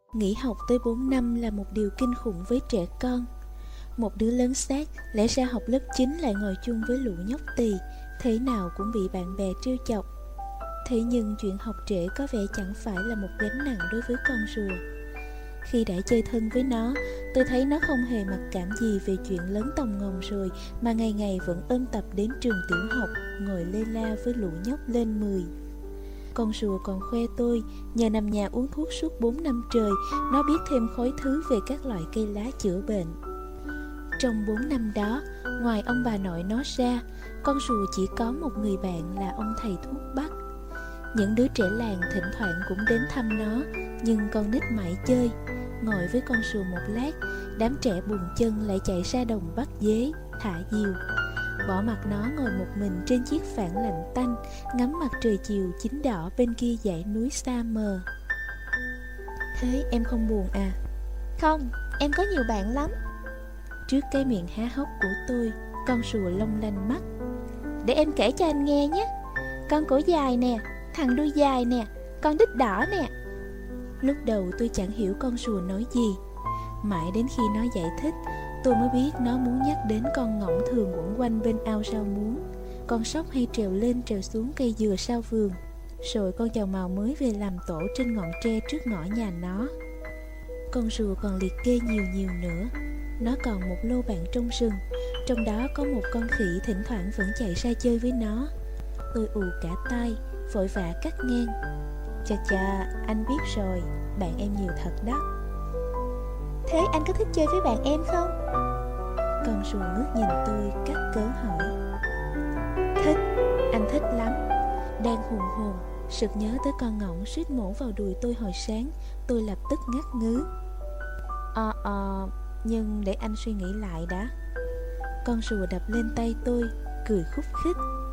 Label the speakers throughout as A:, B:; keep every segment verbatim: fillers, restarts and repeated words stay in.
A: Nghỉ học tới bốn năm là một điều kinh khủng với trẻ con. Một đứa lớn xác lẽ ra học lớp chín lại ngồi chung với lũ nhóc tỳ, thế nào cũng bị bạn bè trêu chọc. Thế nhưng chuyện học trễ có vẻ chẳng phải là một gánh nặng đối với con rùa. Khi đã chơi thân với nó, tôi thấy nó không hề mặc cảm gì về chuyện lớn tòng ngồng rồi, mà ngày ngày vẫn ôm tập đến trường tiểu học, ngồi lê la với lũ nhóc lên mười. Con rùa còn khoe tôi, nhờ nằm nhà uống thuốc suốt bốn năm trời, nó biết thêm khối thứ về các loại cây lá chữa bệnh. Trong bốn năm đó, ngoài ông bà nội nó ra, con rùa chỉ có một người bạn là ông thầy thuốc Bắc. Những đứa trẻ làng thỉnh thoảng cũng đến thăm nó, nhưng con nít mãi chơi. Ngồi với con rùa một lát, đám trẻ buồn chân lại chạy ra đồng bắt dế, thả diều. Bỏ mặc nó ngồi một mình trên chiếc phản lạnh tanh, ngắm mặt trời chiều chín đỏ bên kia dãy núi xa mờ. Thế em không buồn à?
B: Không, em có nhiều bạn lắm.
A: Trước cái miệng há hốc của tôi, con rùa long lanh mắt.
B: Để em kể cho anh nghe nhé. Con cổ dài nè, thằng đuôi dài nè, con đít đỏ nè.
A: Lúc đầu tôi chẳng hiểu con rùa nói gì. Mãi đến khi nó giải thích, tôi mới biết nó muốn nhắc đến con ngỗng thường quẩn quanh bên ao rau muống, con sóc hay trèo lên trèo xuống cây dừa sau vườn, rồi con chào mào mới về làm tổ trên ngọn tre trước ngõ nhà nó. Con rùa còn liệt kê nhiều nhiều nữa. Nó còn một lô bạn trong rừng, trong đó có một con khỉ thỉnh thoảng vẫn chạy ra chơi với nó. Tôi ù cả tai, vội vã cắt ngang. Chà chà, anh biết rồi, bạn em nhiều thật đó.
B: Thế anh có thích chơi với bạn em không?
A: Con rùa ngước nhìn tôi, cắt cớ hỏi. Thích, anh thích lắm. Đang hùng hồn, sực nhớ tới con ngỗng suýt mổ vào đùi tôi hồi sáng, tôi lập tức ngắt ngứ. Ờ ờ, nhưng để anh suy nghĩ lại đã. Con rùa đập lên tay tôi, cười khúc khích.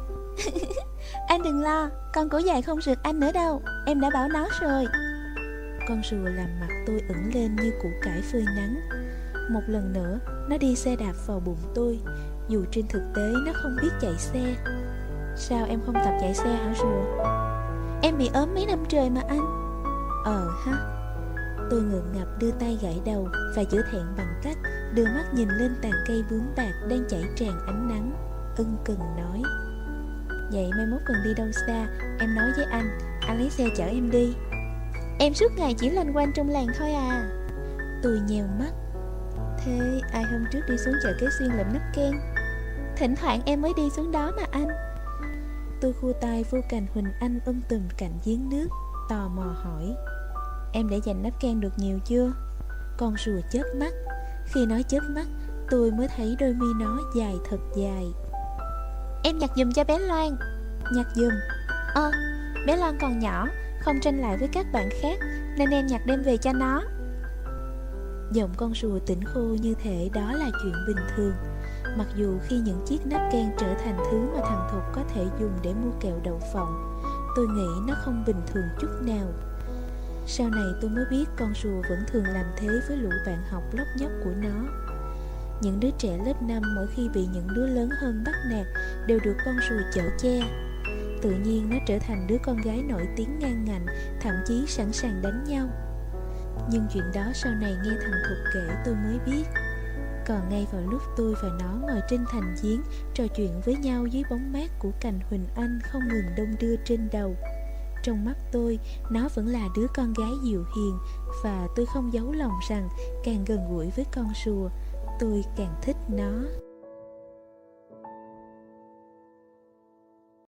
B: Anh đừng lo, con cổ dài không rượt anh nữa đâu, em đã bảo nó rồi.
A: Con rùa làm mặt tôi ửng lên như củ cải phơi nắng. Một lần nữa, nó đi xe đạp vào bụng tôi, dù trên thực tế nó không biết chạy xe. Sao em không tập chạy xe hả rùa?
B: Em bị ốm mấy năm trời mà anh.
A: Ờ ha. Tôi ngượng ngập đưa tay gãi đầu và chữa thẹn bằng cách đưa mắt nhìn lên tàn cây bướm bạc đang chảy tràn ánh nắng, ưng cần nói. Vậy mai mốt cần đi đâu xa, em nói với anh, anh lấy xe chở em đi.
B: Em suốt ngày chỉ loanh quanh trong làng thôi à.
A: Tôi nheo mắt. Thế ai hôm trước đi xuống chợ Kế Xuyên lượm nắp ken?
B: Thỉnh thoảng em mới đi xuống đó mà anh.
A: Tôi khua tay vô cành Huỳnh Anh um tùm cạnh giếng nước, tò mò hỏi. Em để dành nắp ken được nhiều chưa? Con rùa chớp mắt. Khi nó chớp mắt, tôi mới thấy đôi mi nó dài thật dài.
B: Em nhặt giùm cho bé Loan.
A: Nhặt giùm?
B: Ờ, bé Loan còn nhỏ, không tranh lại với các bạn khác, nên em nhặt đem về cho nó.
A: Giọng con rùa tỉnh khô như thể đó là chuyện bình thường. Mặc dù khi những chiếc nắp ken trở thành thứ mà thằng Thục có thể dùng để mua kẹo đậu phộng, tôi nghĩ nó không bình thường chút nào. Sau này tôi mới biết con rùa vẫn thường làm thế với lũ bạn học lóc nhóc của nó. Những đứa trẻ lớp năm mỗi khi bị những đứa lớn hơn bắt nạt đều được con rùa chở che. Tự nhiên nó trở thành đứa con gái nổi tiếng ngang ngạnh, thậm chí sẵn sàng đánh nhau. Nhưng chuyện đó sau này nghe thằng Thục kể tôi mới biết. Còn ngay vào lúc tôi và nó ngồi trên thành giếng trò chuyện với nhau dưới bóng mát của cành Huỳnh Anh không ngừng đong đưa trên đầu, trong mắt tôi, nó vẫn là đứa con gái dịu hiền. Và tôi không giấu lòng rằng càng gần gũi với con rùa, tôi càng thích nó.